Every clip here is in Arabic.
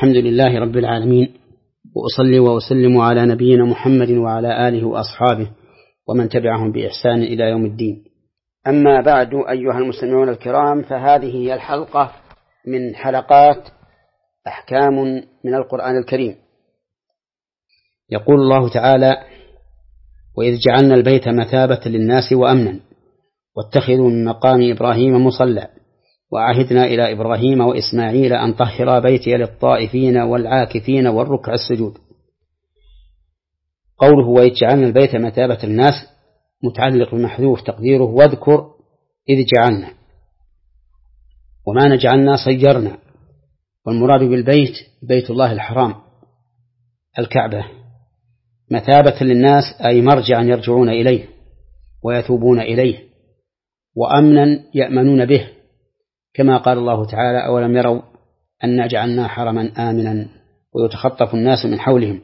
الحمد لله رب العالمين، وأصلي وأسلم على نبينا محمد وعلى آله وأصحابه ومن تبعهم بإحسان إلى يوم الدين. أما بعد، أيها المستمعون الكرام، فهذه هي الحلقة من حلقات أحكام من القرآن الكريم. يقول الله تعالى: وإذ جعلنا البيت مثابة للناس وأمنا واتخذوا من مقام إبراهيم مصلى وعهدنا إلى إبراهيم وإسماعيل أن طهرا بيتي للطائفين والعاكفين والركع السجود. قوله وإذ جعلنا البيت مثابة للناس متعلق بمحذوف تقديره واذكر إذ جعلنا، ومعنى جعلنا صيرنا، والمراد بالبيت بيت الله الحرام الكعبة، مثابة للناس أي مرجعا يرجعون إليه ويتوبون إليه، وأمنا يأمنون به، كما قال الله تعالى: أولم يروا أنا جعلنا حرما آمنا ويتخطف الناس من حولهم.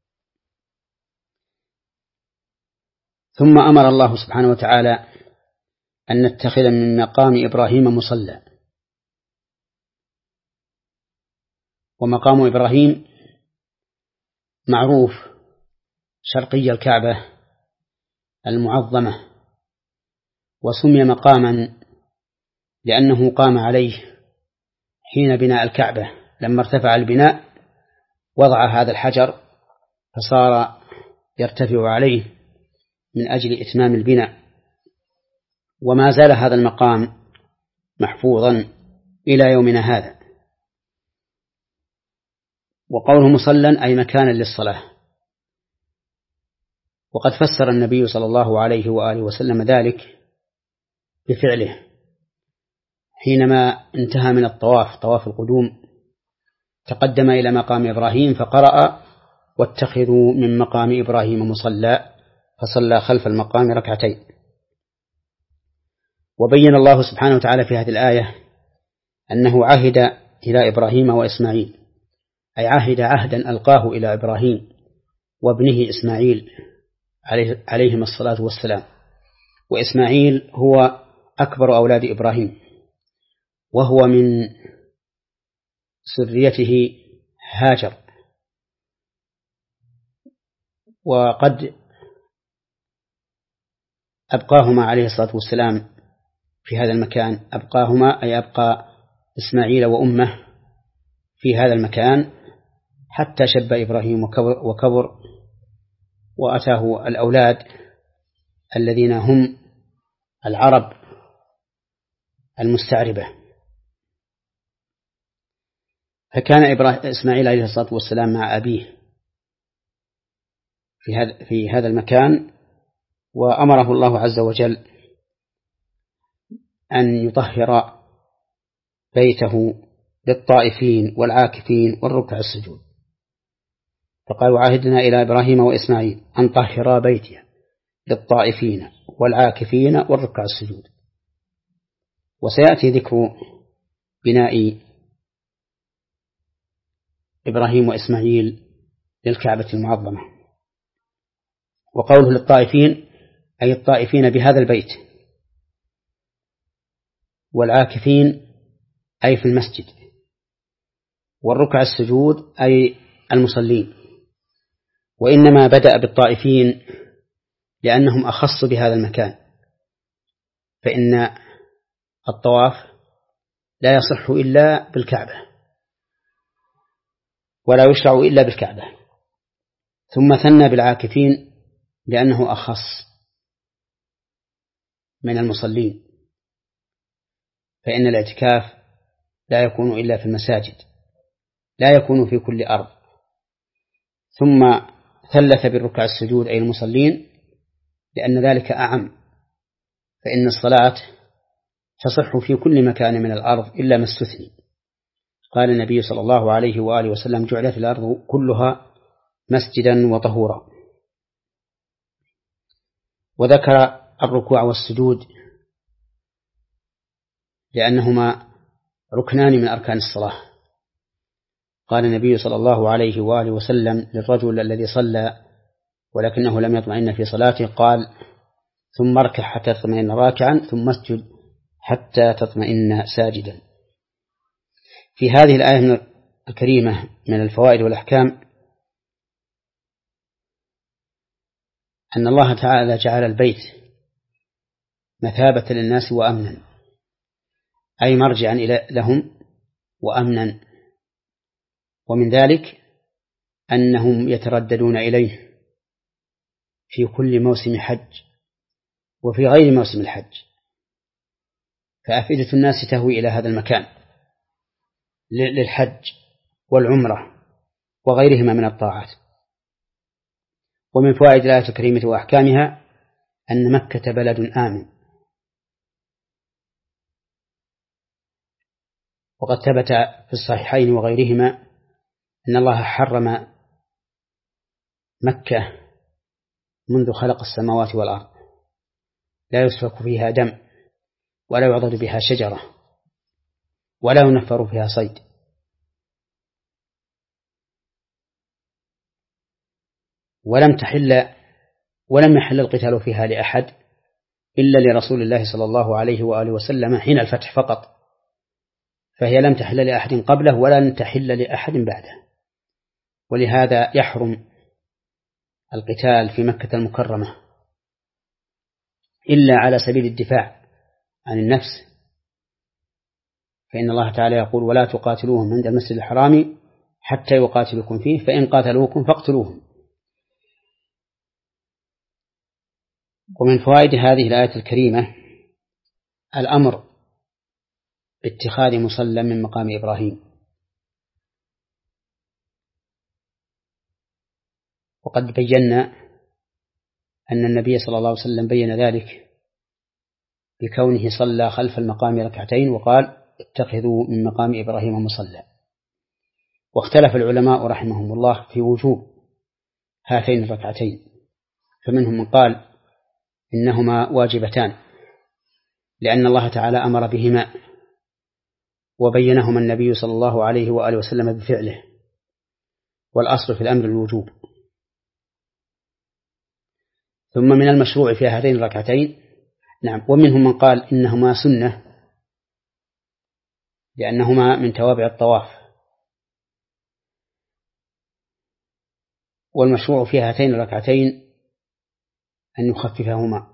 ثم أمر الله سبحانه وتعالى أن نتخذ من مقام إبراهيم مصلى. ومقام إبراهيم معروف شرقي الكعبة المعظمة، وسمي مقاما لأنه قام عليه حين بناء الكعبة. لما ارتفع البناء وضع هذا الحجر فصار يرتفع عليه من أجل إتمام البناء، وما زال هذا المقام محفوظا إلى يومنا هذا. وقوله مصلى أي مكانا للصلاة. وقد فسر النبي صلى الله عليه وآله وسلم ذلك بفعله حينما انتهى من الطواف، طواف القدوم، تقدم إلى مقام إبراهيم فقرأ: واتخذوا من مقام إبراهيم مصلى، فصلى خلف المقام ركعتين. وبين الله سبحانه وتعالى في هذه الآية أنه عهد إلى إبراهيم وإسماعيل، أي عهد عهدا ألقاه إلى إبراهيم وابنه إسماعيل عليهما الصلاة والسلام. وإسماعيل هو أكبر أولاد إبراهيم، وهو من سريته هاجر. وقد أبقاهما عليه الصلاة والسلام في هذا المكان، أبقاهما أي أبقى إسماعيل وأمه في هذا المكان حتى شب إبراهيم وكبر وأتاه الأولاد الذين هم العرب المستعربة. فكان إسماعيل عليه الصلاة والسلام مع أبيه في هذا المكان، وأمره الله عز وجل أن يطهر بيته للطائفين والعاكفين والركع السجود. فقال: وعهدنا إلى إبراهيم وإسماعيل أن طهرا بيتي للطائفين والعاكفين والركع السجود. وسيأتي ذكر بناء إبراهيم وإسماعيل للكعبة المعظمة. وقوله للطائفين أي الطائفين بهذا البيت، والعاكفين أي في المسجد، والركع السجود أي المصلين. وإنما بدأ بالطائفين لأنهم أخص بهذا المكان، فإن الطواف لا يصح إلا بالكعبة ولا يشرع إلا بالكعبة. ثم ثنى بالعاكفين لأنه أخص من المصلين، فإن الاعتكاف لا يكون إلا في المساجد، لا يكون في كل أرض. ثم ثلث بالركع السجود أي المصلين لأن ذلك أعم، فإن الصلاة تصح في كل مكان من الأرض إلا ما استثني. قال النبي صلى الله عليه وآله وسلم: جعلت الأرض كلها مسجدا وطهورا. وذكر الركوع والسجود لأنهما ركنان من أركان الصلاة. قال النبي صلى الله عليه وآله وسلم للرجل الذي صلى ولكنه لم يطمئن في صلاته، قال: ثم اركع حتى تطمئن راكعا، ثم اسجد حتى تطمئن ساجدا. في هذه الآية الكريمة من الفوائد والأحكام أن الله تعالى جعل البيت مثابة للناس وأمنا، أي مرجعا لهم وأمنا، ومن ذلك أنهم يترددون إليه في كل موسم حج وفي غير موسم الحج، فأفئدة الناس تهوي إلى هذا المكان للحج والعمرة وغيرهما من الطاعات. ومن فوائد الآية الكريمة وأحكامها أن مكة بلد آمن، وقد ثبت في الصحيحين وغيرهما أن الله حرم مكة منذ خلق السماوات والأرض، لا يسفك فيها دم ولا يعضد بها شجرة ولا ينفر فيها صيد. ولم يحل القتال فيها لأحد إلا لرسول الله صلى الله عليه وآله وسلم حين الفتح فقط، فهي لم تحل لأحد قبله ولن تحل لأحد بعده، ولهذا يحرم القتال في مكة المكرمة إلا على سبيل الدفاع عن النفس، فإن الله تعالى يقول: ولا تقاتلوهم عند المسجد الحرام حتى يقاتلوكم فيه فإن قاتلوكم فاقتلوهم. ومن فوائد هذه الآية الكريمة الأمر باتخاذ مصلى من مقام إبراهيم، وقد بينا أن النبي صلى الله عليه وسلم بين ذلك بكونه صلى خلف المقام ركعتين وقال: اتخذوا من مقام إبراهيم مصلى. واختلف العلماء رحمهم الله في وجوب هاتين الركعتين، فمنهم من قال إنهما واجبتان لأن الله تعالى أمر بهما وبينهما النبي صلى الله عليه وآله وسلم بفعله، والأصل في الأمر الوجوب. ثم من المشروع في هاتين الركعتين ومنهم من قال إنهما سنة لأنهما من توابع الطواف، والمشروع في هاتين الركعتين أن يخففهما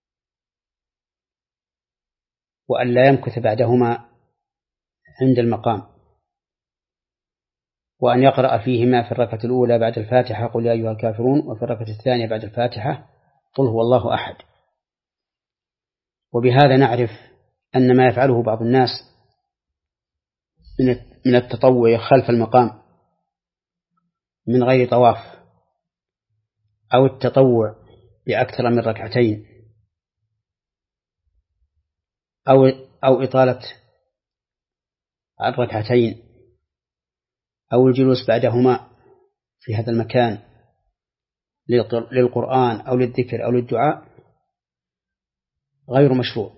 وأن لا يمكث بعدهما عند المقام، وأن يقرأ فيهما في الركعة الأولى بعد الفاتحة قل يا أيها الكافرون، وفي الركعة الثانية بعد الفاتحة قل هو الله أحد. وبهذا نعرف أن ما يفعله بعض الناس من التطوع خلف المقام من غير طواف أو التطوع بأكثر من ركعتين أو إطالة الركعتين أو الجلوس بعدهما في هذا المكان للقرآن أو للذكر أو للدعاء غير مشروع،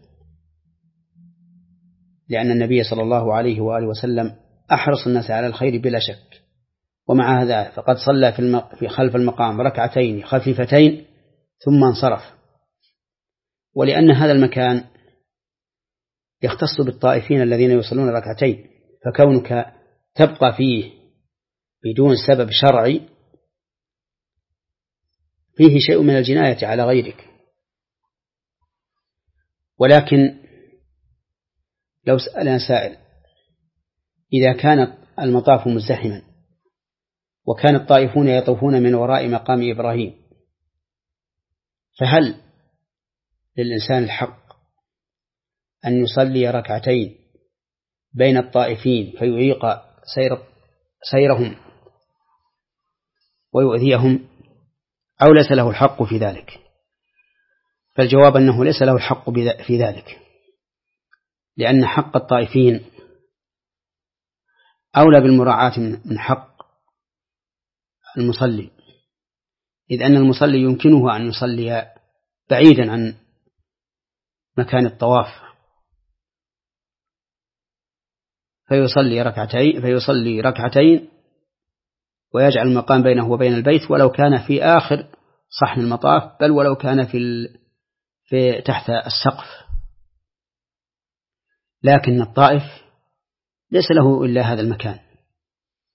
لأن النبي صلى الله عليه وآله وسلم أحرص الناس على الخير بلا شك، ومع هذا فقد صلى في خلف المقام ركعتين خفيفتين ثم انصرف، ولأن هذا المكان يختص بالطائفين الذين يصلون ركعتين، فكونك تبقى فيه بدون سبب شرعي فيه شيء من الجناية على غيرك. ولكن لو سألنا سائل: إذا كان المطاف مزدحما وكان الطائفون يطوفون من وراء مقام إبراهيم، فهل للإنسان الحق أن يصلي ركعتين بين الطائفين فيعيق سيرهم ويؤذيهم، أو ليس له الحق في ذلك؟ فالجواب أنه ليس له الحق في ذلك، لأن حق الطائفين أولى بالمراعاة من حق المصلي، إذ أن المصلي يمكنه أن يصلي بعيدا عن مكان الطواف فيصلي ركعتين ويجعل المقام بينه وبين البيت ولو كان في آخر صحن المطاف، بل ولو كان في تحت السقف. لكن الطائف ليس له إلا هذا المكان،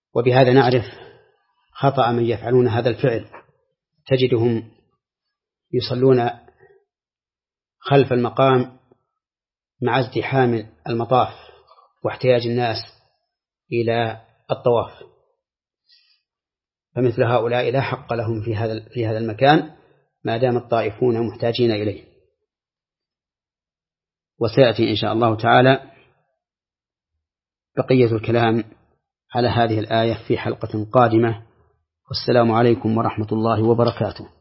وبهذا نعرف خطأ من يفعلون هذا الفعل، تجدهم يصلون خلف المقام مع ازدحام المطاف واحتياج الناس إلى الطواف، فمثل هؤلاء لا حق لهم في هذا المكان ما دام الطائفون محتاجين إليه. وسيأتي إن شاء الله تعالى بقية الكلام على هذه الآية في حلقة قادمة. والسلام عليكم ورحمة الله وبركاته.